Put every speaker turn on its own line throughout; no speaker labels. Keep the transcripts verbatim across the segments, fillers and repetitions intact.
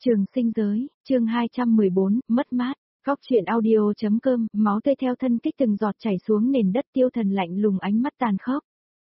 Trường sinh giới, chương hai trăm mười bốn, mất mát. Góc truyện audio.com, máu tươi theo thân kích từng giọt chảy xuống nền đất. Tiêu Thần lạnh lùng ánh mắt tàn khốc.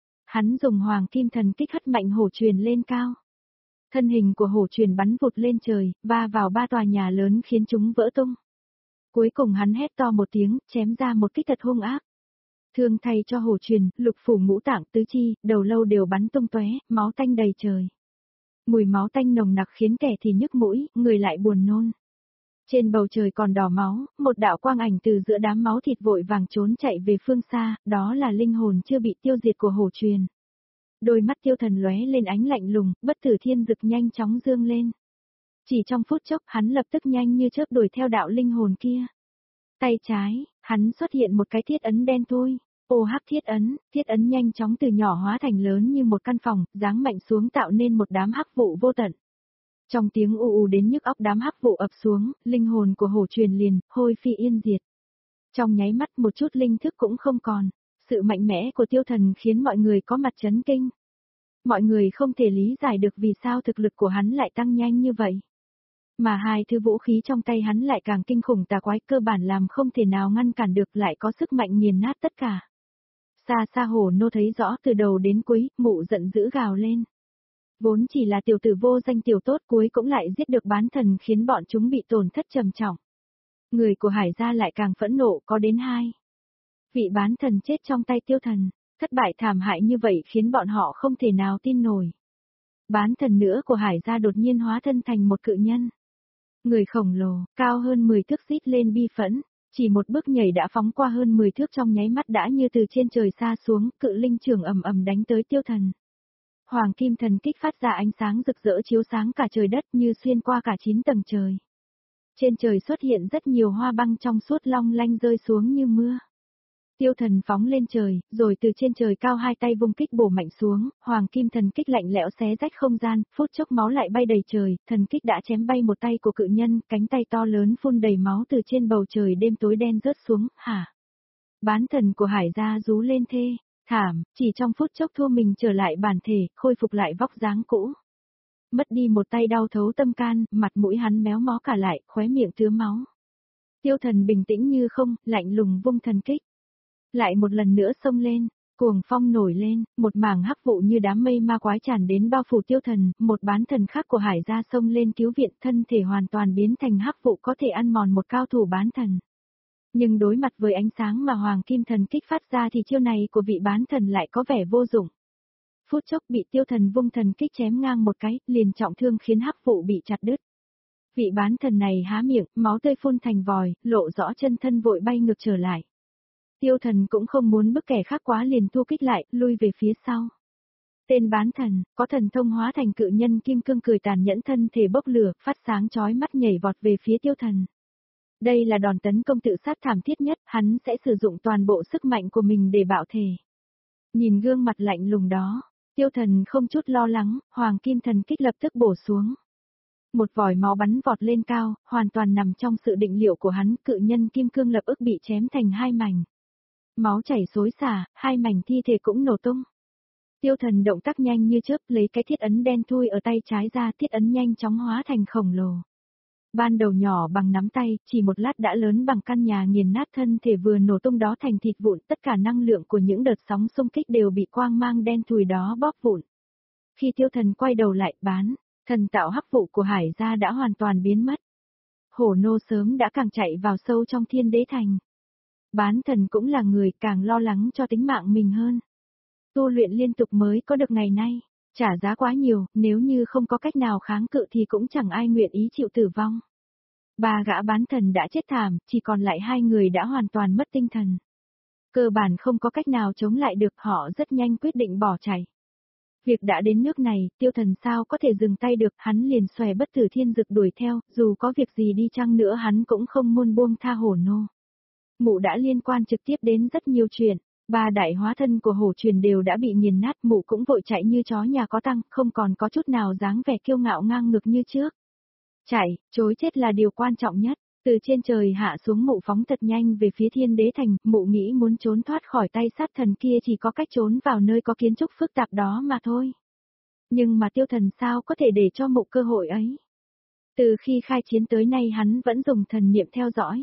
Hắn dùng hoàng kim thần kích hất mạnh hổ truyền lên cao. Thân hình của hổ truyền bắn vụt lên trời, va vào ba tòa nhà lớn khiến chúng vỡ tung. Cuối cùng hắn hét to một tiếng, chém ra một kích thật hung ác. Thương thay cho hổ truyền, lục phủ ngũ tạng tứ chi, đầu lâu đều bắn tung tóe, máu tanh đầy trời. Mùi máu tanh nồng nặc khiến kẻ thì nhức mũi, người lại buồn nôn. Trên bầu trời còn đỏ máu, một đạo quang ảnh từ giữa đám máu thịt vội vàng trốn chạy về phương xa, đó là linh hồn chưa bị tiêu diệt của hổ truyền. Đôi mắt Tiêu Thần lóe lên ánh lạnh lùng, bất tử thiên dực nhanh chóng dương lên. Chỉ trong phút chốc hắn lập tức nhanh như chớp đuổi theo đạo linh hồn kia. Tay trái, hắn xuất hiện một cái thiết ấn đen thui. Ô hắc thiết ấn, thiết ấn nhanh chóng từ nhỏ hóa thành lớn như một căn phòng, giáng mạnh xuống tạo nên một đám hắc vụ vô tận. Trong tiếng u u đến nhức óc đám hắc vụ ập xuống, linh hồn của hổ truyền liền, hôi phi yên diệt. Trong nháy mắt một chút linh thức cũng không còn, sự mạnh mẽ của Tiêu Thần khiến mọi người có mặt chấn kinh. Mọi người không thể lý giải được vì sao thực lực của hắn lại tăng nhanh như vậy. Mà hai thứ vũ khí trong tay hắn lại càng kinh khủng tà quái, cơ bản làm không thể nào ngăn cản được, lại có sức mạnh nghiền nát tất cả. Xa xa hổ nô thấy rõ từ đầu đến cuối, mụ giận dữ gào lên. Vốn chỉ là tiểu tử vô danh tiểu tốt, cuối cũng lại giết được bán thần khiến bọn chúng bị tổn thất trầm trọng. Người của Hải gia lại càng phẫn nộ, có đến hai vị bán thần chết trong tay Tiêu Thần, thất bại thảm hại như vậy khiến bọn họ không thể nào tin nổi. Bán thần nữa của Hải gia đột nhiên hóa thân thành một cự nhân. Người khổng lồ, cao hơn mười thước rít lên bi phẫn. Chỉ một bước nhảy đã phóng qua hơn mười thước, trong nháy mắt đã như từ trên trời xa xuống, cự linh trường ầm ầm đánh tới Tiêu Thần. Hoàng kim thần kích phát ra ánh sáng rực rỡ chiếu sáng cả trời đất như xuyên qua cả chín tầng trời. Trên trời xuất hiện rất nhiều hoa băng trong suốt long lanh rơi xuống như mưa. Tiêu Thần phóng lên trời, rồi từ trên trời cao hai tay vung kích bổ mạnh xuống, hoàng kim thần kích lạnh lẽo xé rách không gian, phút chốc máu lại bay đầy trời, thần kích đã chém bay một tay của cự nhân, cánh tay to lớn phun đầy máu từ trên bầu trời đêm tối đen rớt xuống, hả? Bán thần của Hải gia rú lên thê, thảm, chỉ trong phút chốc thua mình trở lại bản thể, khôi phục lại vóc dáng cũ. Mất đi một tay đau thấu tâm can, mặt mũi hắn méo mó cả lại, khóe miệng tứa máu. Tiêu Thần bình tĩnh như không, lạnh lùng vung thần kích. Lại một lần nữa xông lên, cuồng phong nổi lên, một mảng hắc vụ như đám mây ma quái tràn đến bao phủ Tiêu Thần, một bán thần khác của Hải gia xông lên cứu viện, thân thể hoàn toàn biến thành hắc vụ có thể ăn mòn một cao thủ bán thần. Nhưng đối mặt với ánh sáng mà hoàng kim thần kích phát ra thì chiêu này của vị bán thần lại có vẻ vô dụng. Phút chốc bị Tiêu Thần vung thần kích chém ngang một cái, liền trọng thương khiến hắc vụ bị chặt đứt. Vị bán thần này há miệng, máu tươi phun thành vòi, lộ rõ chân thân vội bay ngược trở lại. Tiêu Thần cũng không muốn bức kẻ khác quá liền thu kích lại, lui về phía sau. Tên bán thần, có thần thông hóa thành cự nhân kim cương cười tàn nhẫn, thân thể bốc lửa, phát sáng chói mắt nhảy vọt về phía Tiêu Thần. Đây là đòn tấn công tự sát thảm thiết nhất, hắn sẽ sử dụng toàn bộ sức mạnh của mình để bạo thể. Nhìn gương mặt lạnh lùng đó, Tiêu Thần không chút lo lắng, hoàng kim thần kích lập tức bổ xuống. Một vòi máu bắn vọt lên cao, hoàn toàn nằm trong sự định liệu của hắn, cự nhân kim cương lập ức bị chém thành hai mảnh. Máu chảy xối xả, hai mảnh thi thể cũng nổ tung. Tiêu Thần động tác nhanh như chớp, lấy cái thiết ấn đen thui ở tay trái ra, thiết ấn nhanh chóng hóa thành khổng lồ. Ban đầu nhỏ bằng nắm tay, chỉ một lát đã lớn bằng căn nhà, nghiền nát thân thể vừa nổ tung đó thành thịt vụn, tất cả năng lượng của những đợt sóng xung kích đều bị quang mang đen thui đó bóp vụn. Khi Tiêu Thần quay đầu lại, bán thần tạo hắc vụ của Hải gia đã hoàn toàn biến mất. Hổ nô sớm đã càng chạy vào sâu trong Thiên Đế Thành. Bán thần cũng là người càng lo lắng cho tính mạng mình hơn. Tu luyện liên tục mới có được ngày nay, trả giá quá nhiều, nếu như không có cách nào kháng cự thì cũng chẳng ai nguyện ý chịu tử vong. Ba gã bán thần đã chết thảm, chỉ còn lại hai người đã hoàn toàn mất tinh thần. Cơ bản không có cách nào chống lại được, họ rất nhanh quyết định bỏ chạy. Việc đã đến nước này, Tiêu Thần sao có thể dừng tay được, hắn liền xòe bất tử thiên dực đuổi theo, dù có việc gì đi chăng nữa hắn cũng không muốn buông tha hổ nô. Mụ đã liên quan trực tiếp đến rất nhiều chuyện, ba đại hóa thân của hổ truyền đều đã bị nghiền nát, mụ cũng vội chạy như chó nhà có tăng, không còn có chút nào dáng vẻ kiêu ngạo ngang ngược như trước. Chạy, chối chết là điều quan trọng nhất, từ trên trời hạ xuống mụ phóng thật nhanh về phía Thiên Đế Thành, mụ nghĩ muốn trốn thoát khỏi tay sát thần kia chỉ có cách trốn vào nơi có kiến trúc phức tạp đó mà thôi. Nhưng mà Tiêu Thần sao có thể để cho mụ cơ hội ấy. Từ khi khai chiến tới nay hắn vẫn dùng thần niệm theo dõi.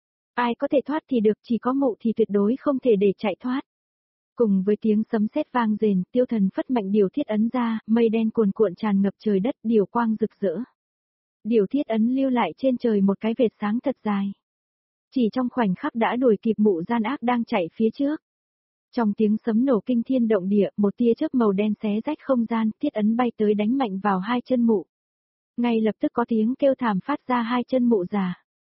Ai có thể thoát thì được, chỉ có mụ thì tuyệt đối không thể để chạy thoát. Cùng với tiếng sấm sét vang rền, Tiêu Thần phất mạnh điều thiết ấn ra, mây đen cuồn cuộn tràn ngập trời đất, điều quang rực rỡ. Điều thiết ấn lưu lại trên trời một cái vệt sáng thật dài. Chỉ trong khoảnh khắc đã đuổi kịp mụ gian ác đang chạy phía trước. Trong tiếng sấm nổ kinh thiên động địa, một tia chớp màu đen xé rách không gian, thiết ấn bay tới đánh mạnh vào hai chân mụ. Ngay lập tức có tiếng kêu thảm phát ra, hai chân mụ già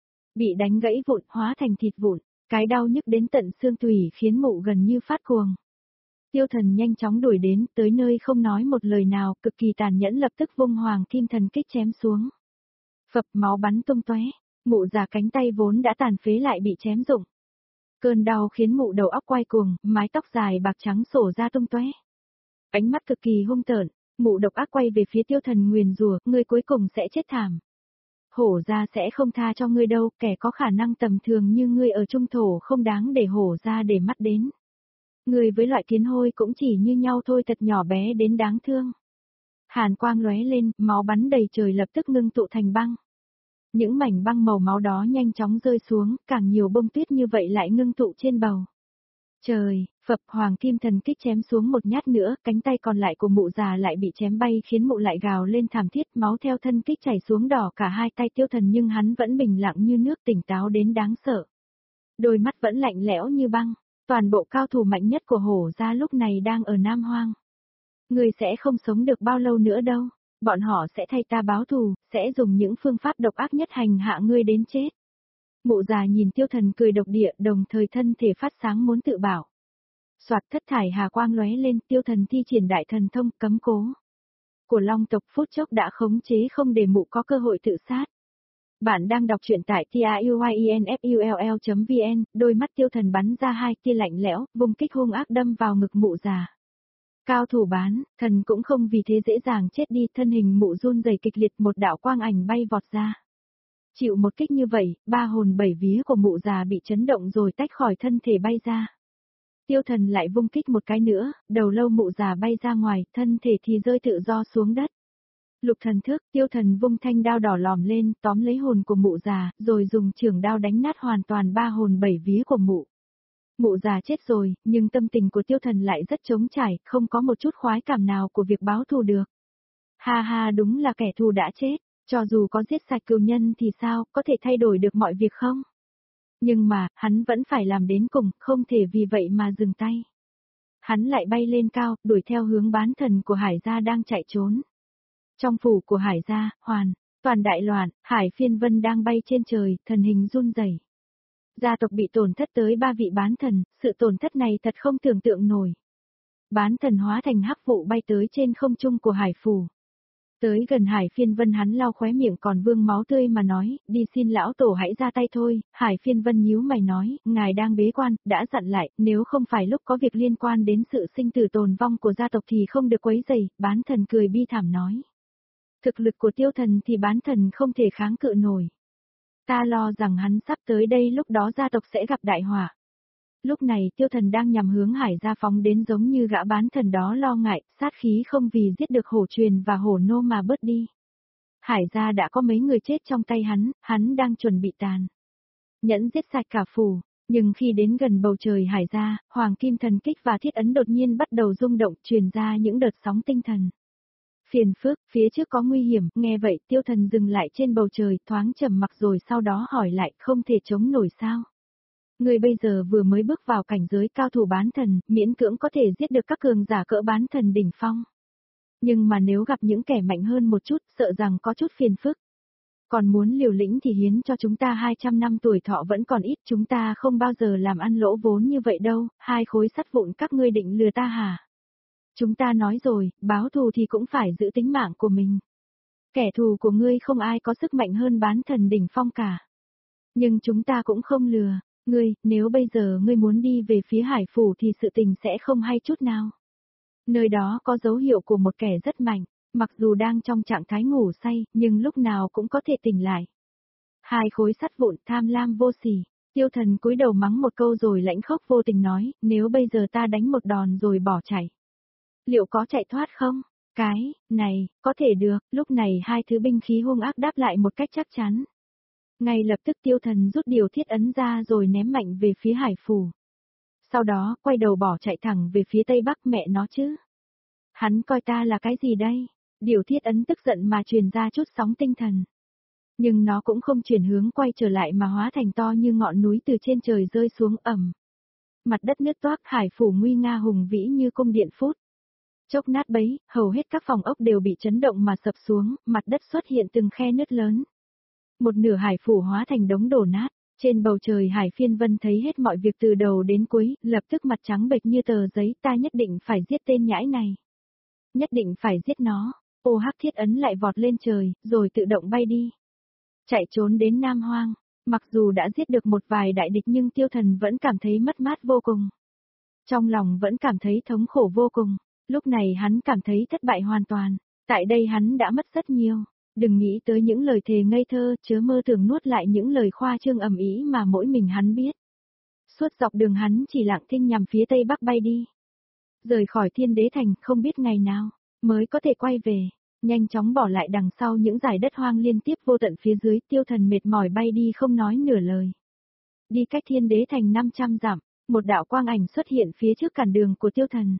bị đánh gãy vụn, hóa thành thịt vụn, cái đau nhức đến tận xương tủy khiến mụ gần như phát cuồng. Tiêu Thần nhanh chóng đuổi đến, tới nơi không nói một lời nào, cực kỳ tàn nhẫn lập tức vung hoàng kim thần kích chém xuống. Phập, máu bắn tung tóe, mụ già cánh tay vốn đã tàn phế lại bị chém rụng. Cơn đau khiến mụ đầu óc quay cuồng, mái tóc dài bạc trắng xổ ra tung tóe. Ánh mắt cực kỳ hung tợn, mụ độc ác quay về phía Tiêu Thần nguyền rủa, ngươi cuối cùng sẽ chết thảm. Hổ gia sẽ không tha cho ngươi đâu, kẻ có khả năng tầm thường như ngươi ở trung thổ không đáng để hổ gia để mắt đến. Ngươi với loại kiến hôi cũng chỉ như nhau thôi, thật nhỏ bé đến đáng thương. Hàn quang lóe lên, máu bắn đầy trời lập tức ngưng tụ thành băng. Những mảnh băng màu máu đó nhanh chóng rơi xuống, càng nhiều bông tuyết như vậy lại ngưng tụ trên bầu trời. Phập, hoàng kim thần kích chém xuống một nhát nữa, cánh tay còn lại của mụ già lại bị chém bay khiến mụ lại gào lên thảm thiết, máu theo thân kích chảy xuống đỏ cả hai tay Tiêu Thần, nhưng hắn vẫn bình lặng như nước, tỉnh táo đến đáng sợ. Đôi mắt vẫn lạnh lẽo như băng, toàn bộ cao thủ mạnh nhất của hổ gia lúc này đang ở Nam Hoang. Người sẽ không sống được bao lâu nữa đâu, bọn họ sẽ thay ta báo thù, sẽ dùng những phương pháp độc ác nhất hành hạ ngươi đến chết. Mụ già nhìn Tiêu Thần cười độc địa, đồng thời thân thể phát sáng muốn tự bảo. Soạt, thất thải hà quang lóe lên, Tiêu Thần thi triển đại thần thông cấm cố của Long tộc phút chốc đã khống chế không để mụ có cơ hội tự sát. Bạn đang đọc truyện tại truyenfull chấm vn, đôi mắt Tiêu Thần bắn ra hai tia lạnh lẽo, vùng kích hung ác đâm vào ngực mụ già. Cao thủ bán, thần cũng không vì thế dễ dàng chết đi, thân hình mụ run rẩy kịch liệt, một đạo quang ảnh bay vọt ra. Chịu một kích như vậy, ba hồn bảy vía của mụ già bị chấn động rồi tách khỏi thân thể bay ra. Tiêu Thần lại vung kích một cái nữa, đầu lâu mụ già bay ra ngoài, thân thể thì rơi tự do xuống đất. Lục thần thức, Tiêu Thần vung thanh đao đỏ lòm lên, tóm lấy hồn của mụ già, rồi dùng chưởng đao đánh nát hoàn toàn ba hồn bảy vía của mụ. Mụ già chết rồi, nhưng tâm tình của Tiêu Thần lại rất trống trải, không có một chút khoái cảm nào của việc báo thù được. Ha ha, đúng là kẻ thù đã chết, cho dù có giết sạch cừu nhân thì sao, có thể thay đổi được mọi việc không? Nhưng mà, hắn vẫn phải làm đến cùng, không thể vì vậy mà dừng tay. Hắn lại bay lên cao, đuổi theo hướng bán thần của Hải gia đang chạy trốn. Trong phủ của Hải gia, hoàn, toàn đại loạn, Hải Phiên Vân đang bay trên trời, thần hình run rẩy. Gia tộc bị tổn thất tới ba vị bán thần, sự tổn thất này thật không tưởng tượng nổi. Bán thần hóa thành hắc vụ bay tới trên không trung của Hải phủ. Tới gần Hải Phiên Vân hắn lau khóe miệng còn vương máu tươi mà nói, đi xin lão tổ hãy ra tay thôi. Hải Phiên Vân nhíu mày nói, ngài đang bế quan, đã dặn lại, nếu không phải lúc có việc liên quan đến sự sinh tử tồn vong của gia tộc thì không được quấy rầy. Bán thần cười bi thảm nói. Thực lực của Tiêu Thần thì bán thần không thể kháng cự nổi. Ta lo rằng hắn sắp tới đây, lúc đó gia tộc sẽ gặp đại họa. Lúc này Tiêu Thần đang nhằm hướng Hải gia phóng đến, giống như gã bán thần đó lo ngại, sát khí không vì giết được hổ truyền và hổ nô mà bớt đi. Hải gia đã có mấy người chết trong tay hắn, hắn đang chuẩn bị tàn nhẫn giết sạch cả phủ, nhưng khi đến gần bầu trời Hải gia, hoàng kim thần kích và thiết ấn đột nhiên bắt đầu rung động, truyền ra những đợt sóng tinh thần. Phiền phức, phía trước có nguy hiểm, nghe vậy Tiêu Thần dừng lại trên bầu trời, thoáng trầm mặc rồi sau đó hỏi lại, không thể chống nổi sao? Người bây giờ vừa mới bước vào cảnh giới cao thủ bán thần, miễn cưỡng có thể giết được các cường giả cỡ bán thần đỉnh phong. Nhưng mà nếu gặp những kẻ mạnh hơn một chút, sợ rằng có chút phiền phức. Còn muốn liều lĩnh thì hiến cho chúng ta hai trăm năm tuổi thọ vẫn còn ít, chúng ta không bao giờ làm ăn lỗ vốn như vậy đâu, hai khối sắt vụn các ngươi định lừa ta hả? Chúng ta nói rồi, báo thù thì cũng phải giữ tính mạng của mình. Kẻ thù của ngươi không ai có sức mạnh hơn bán thần đỉnh phong cả. Nhưng chúng ta cũng không lừa. Ngươi, nếu bây giờ ngươi muốn đi về phía Hải phủ thì sự tình sẽ không hay chút nào. Nơi đó có dấu hiệu của một kẻ rất mạnh, mặc dù đang trong trạng thái ngủ say, nhưng lúc nào cũng có thể tỉnh lại. Hai khối sắt vụn, tham lam vô sỉ. Tiêu Thần cúi đầu mắng một câu rồi lãnh khốc vô tình nói, nếu bây giờ ta đánh một đòn rồi bỏ chạy, liệu có chạy thoát không? Cái, này, có thể được, lúc này hai thứ binh khí hung ác đáp lại một cách chắc chắn. Ngay lập tức tiêu thần rút điều thiết ấn ra rồi ném mạnh về phía hải phủ. Sau đó, quay đầu bỏ chạy thẳng về phía tây bắc mẹ nó chứ. Hắn coi ta là cái gì đây? Điều thiết ấn tức giận mà truyền ra chút sóng tinh thần. Nhưng nó cũng không chuyển hướng quay trở lại mà hóa thành to như ngọn núi từ trên trời rơi xuống ầm. Mặt đất nứt toác, hải phủ nguy nga hùng vĩ như cung điện phút. Chốc nát bấy, hầu hết các phòng ốc đều bị chấn động mà sập xuống, mặt đất xuất hiện từng khe nứt lớn. Một nửa hải phủ hóa thành đống đổ nát, trên bầu trời Hải Phiên Vân thấy hết mọi việc từ đầu đến cuối, lập tức mặt trắng bệch như tờ giấy, ta nhất định phải giết tên nhãi này. Nhất định phải giết nó. Ô hắc thiết ấn lại vọt lên trời, rồi tự động bay đi. Chạy trốn đến Nam Hoang, mặc dù đã giết được một vài đại địch nhưng tiêu thần vẫn cảm thấy mất mát vô cùng. Trong lòng vẫn cảm thấy thống khổ vô cùng, lúc này hắn cảm thấy thất bại hoàn toàn, tại đây hắn đã mất rất nhiều. Đừng nghĩ tới những lời thề ngây thơ, chớ mơ tưởng nuốt lại những lời khoa trương ầm ĩ mà mỗi mình hắn biết. Suốt dọc đường hắn chỉ lặng thinh nhằm phía tây bắc bay đi. Rời khỏi Thiên Đế Thành không biết ngày nào mới có thể quay về, nhanh chóng bỏ lại đằng sau những dải đất hoang liên tiếp vô tận phía dưới, tiêu thần mệt mỏi bay đi không nói nửa lời. Đi cách Thiên Đế Thành năm trăm dặm, một đạo quang ảnh xuất hiện phía trước cản đường của tiêu thần.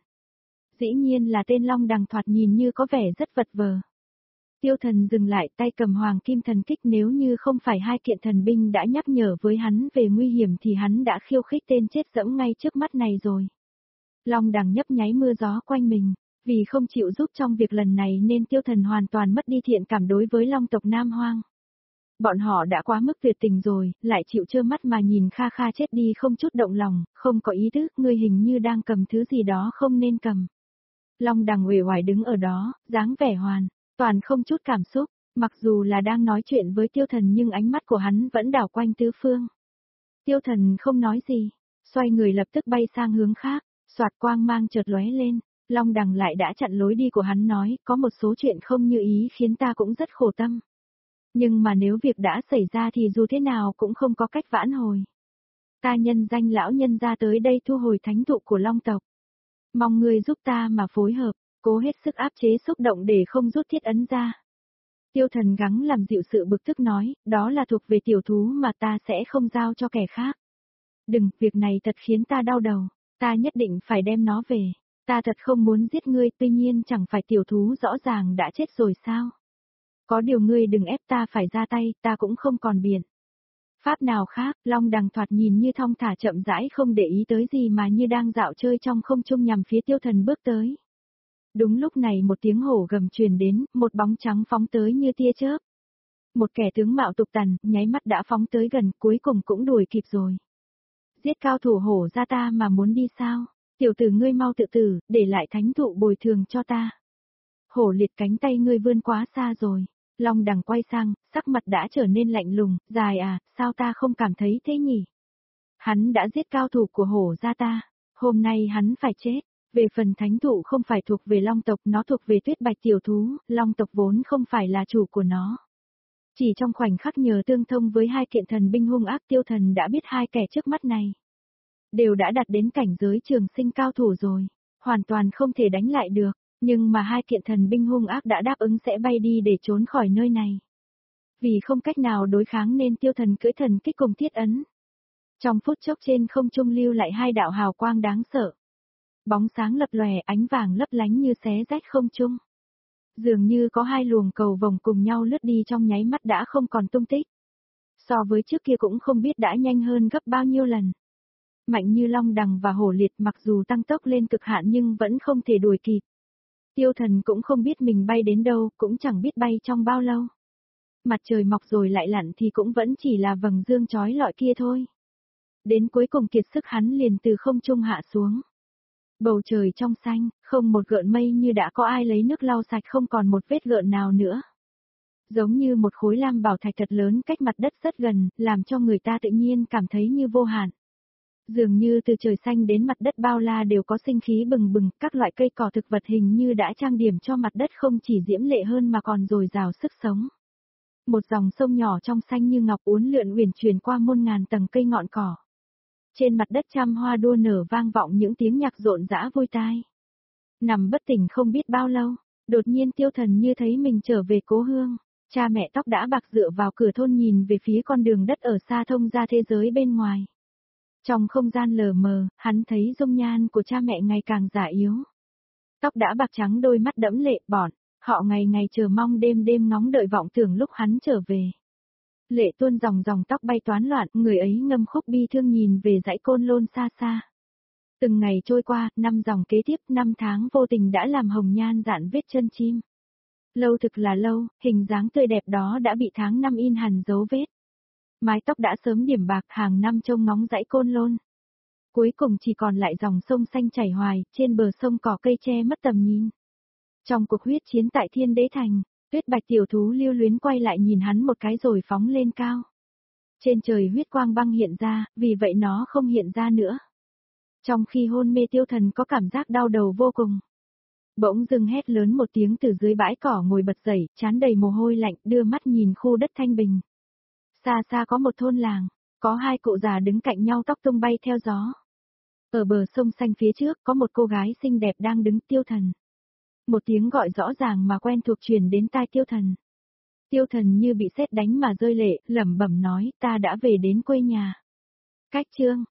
Dĩ nhiên là tên Long Đằng thoạt nhìn như có vẻ rất vật vờ. Tiêu thần dừng lại, tay cầm hoàng kim thần kích, nếu như không phải hai kiện thần binh đã nhắc nhở với hắn về nguy hiểm thì hắn đã khiêu khích tên chết dẫm ngay trước mắt này rồi. Long Đằng nhấp nháy mưa gió quanh mình, vì không chịu giúp trong việc lần này nên tiêu thần hoàn toàn mất đi thiện cảm đối với Long tộc Nam Hoang. Bọn họ đã quá mức tuyệt tình rồi, lại chịu trơ mắt mà nhìn Kha Kha chết đi không chút động lòng, không có ý thức, ngươi hình như đang cầm thứ gì đó không nên cầm. Long Đằng uể oải đứng ở đó, dáng vẻ hoàn toàn không chút cảm xúc, mặc dù là đang nói chuyện với tiêu thần nhưng ánh mắt của hắn vẫn đảo quanh tứ phương. Tiêu thần không nói gì, xoay người lập tức bay sang hướng khác, soạt quang mang chợt lóe lên, Long Đằng lại đã chặn lối đi của hắn, nói, có một số chuyện không như ý khiến ta cũng rất khổ tâm. Nhưng mà nếu việc đã xảy ra thì dù thế nào cũng không có cách vãn hồi. Ta nhân danh lão nhân ra tới đây thu hồi thánh thụ của Long tộc. Mong ngươi giúp ta mà phối hợp, cố hết sức áp chế xúc động để không rút thiết ấn ra. Tiêu thần gắng làm dịu sự bực tức nói, đó là thuộc về tiểu thú mà ta sẽ không giao cho kẻ khác. Đừng, việc này thật khiến ta đau đầu, ta nhất định phải đem nó về. Ta thật không muốn giết ngươi, tuy nhiên chẳng phải tiểu thú rõ ràng đã chết rồi sao? Có điều ngươi đừng ép ta phải ra tay, ta cũng không còn biện pháp nào khác. Long Đằng thoạt nhìn như thong thả chậm rãi, không để ý tới gì mà như đang dạo chơi trong không trung nhằm phía tiêu thần bước tới. Đúng lúc này một tiếng hổ gầm truyền đến, một bóng trắng phóng tới như tia chớp. Một kẻ tướng mạo tục tằn, nháy mắt đã phóng tới gần, cuối cùng cũng đuổi kịp rồi. Giết cao thủ hổ ra ta mà muốn đi sao? Tiểu tử ngươi mau tự tử, để lại thánh thụ bồi thường cho ta. Hổ liệt, cánh tay ngươi vươn quá xa rồi. Long Đằng quay sang, sắc mặt đã trở nên lạnh lùng, dài à, sao ta không cảm thấy thế nhỉ? Hắn đã giết cao thủ của hổ ra ta, hôm nay hắn phải chết. Về phần thánh thụ không phải thuộc về Long tộc, nó thuộc về Tuyết Bạch tiểu thú, Long tộc vốn không phải là chủ của nó. Chỉ trong khoảnh khắc nhờ tương thông với hai kiện thần binh hung ác, tiêu thần đã biết hai kẻ trước mắt này đều đã đạt đến cảnh giới trường sinh cao thủ rồi, hoàn toàn không thể đánh lại được, nhưng mà hai kiện thần binh hung ác đã đáp ứng sẽ bay đi để trốn khỏi nơi này. Vì không cách nào đối kháng nên tiêu thần cưỡi thần kích cùng thiết ấn. Trong phút chốc trên không trung lưu lại hai đạo hào quang đáng sợ. Bóng sáng lập lòe, ánh vàng lấp lánh như xé rách không trung. Dường như có hai luồng cầu vồng cùng nhau lướt đi trong nháy mắt đã không còn tung tích. So với trước kia cũng không biết đã nhanh hơn gấp bao nhiêu lần. Mạnh như Long Đằng và hổ liệt mặc dù tăng tốc lên cực hạn nhưng vẫn không thể đuổi kịp. Tiêu thần cũng không biết mình bay đến đâu, cũng chẳng biết bay trong bao lâu. Mặt trời mọc rồi lại lặn thì cũng vẫn chỉ là vầng dương chói lọi kia thôi. Đến cuối cùng kiệt sức hắn liền từ không trung hạ xuống. Bầu trời trong xanh, không một gợn mây, như đã có ai lấy nước lau sạch, không còn một vết gợn nào nữa. Giống như một khối lam bảo thạch thật lớn cách mặt đất rất gần, làm cho người ta tự nhiên cảm thấy như vô hạn. Dường như từ trời xanh đến mặt đất bao la đều có sinh khí bừng bừng, các loại cây cỏ thực vật hình như đã trang điểm cho mặt đất không chỉ diễm lệ hơn mà còn dồi dào sức sống. Một dòng sông nhỏ trong xanh như ngọc uốn lượn uyển chuyển qua muôn ngàn tầng cây ngọn cỏ. Trên mặt đất trăm hoa đua nở vang vọng những tiếng nhạc rộn rã vui tai. Nằm bất tỉnh không biết bao lâu, Đột nhiên tiêu thần như thấy mình trở về cố hương. Cha mẹ tóc đã bạc dựa vào cửa thôn nhìn về phía con đường đất ở xa thông ra thế giới bên ngoài. Trong không gian lờ mờ, hắn thấy dung nhan của cha mẹ ngày càng già yếu. Tóc đã bạc trắng đôi mắt đẫm lệ bỏn, họ ngày ngày chờ mong đêm đêm ngóng đợi vọng tưởng lúc hắn trở về. Lệ tuôn dòng dòng tóc bay toán loạn, người ấy ngâm khúc bi thương nhìn về dãy Côn Lôn xa xa. Từng ngày trôi qua, năm dòng kế tiếp, năm tháng vô tình đã làm hồng nhan dạn vết chân chim. Lâu thực là lâu, hình dáng tươi đẹp đó đã bị tháng năm in hằn dấu vết. Mái tóc đã sớm điểm bạc, hàng năm trông ngóng dãy Côn Lôn. Cuối cùng chỉ còn lại dòng sông xanh chảy hoài, trên bờ sông cỏ cây che mất tầm nhìn. Trong cuộc huyết chiến tại Thiên Đế Thành, Tuyết Bạch tiểu thú lưu luyến quay lại nhìn hắn một cái rồi phóng lên cao. Trên trời huyết quang băng hiện ra, vì vậy nó không hiện ra nữa. Trong khi hôn mê Tiêu Thần có cảm giác đau đầu vô cùng. Bỗng dưng hét lớn một tiếng từ dưới bãi cỏ ngồi bật dậy, trán đầy mồ hôi lạnh, đưa mắt nhìn khu đất thanh bình. Xa xa có một thôn làng, có hai cụ già đứng cạnh nhau tóc tung bay theo gió. Ở bờ sông xanh phía trước có một cô gái xinh đẹp đang đứng. Tiêu Thần. Một tiếng gọi rõ ràng mà quen thuộc truyền đến tai Tiêu Thần. Tiêu Thần như bị sét đánh mà rơi lệ, lẩm bẩm nói, ta đã về đến quê nhà. Cách chương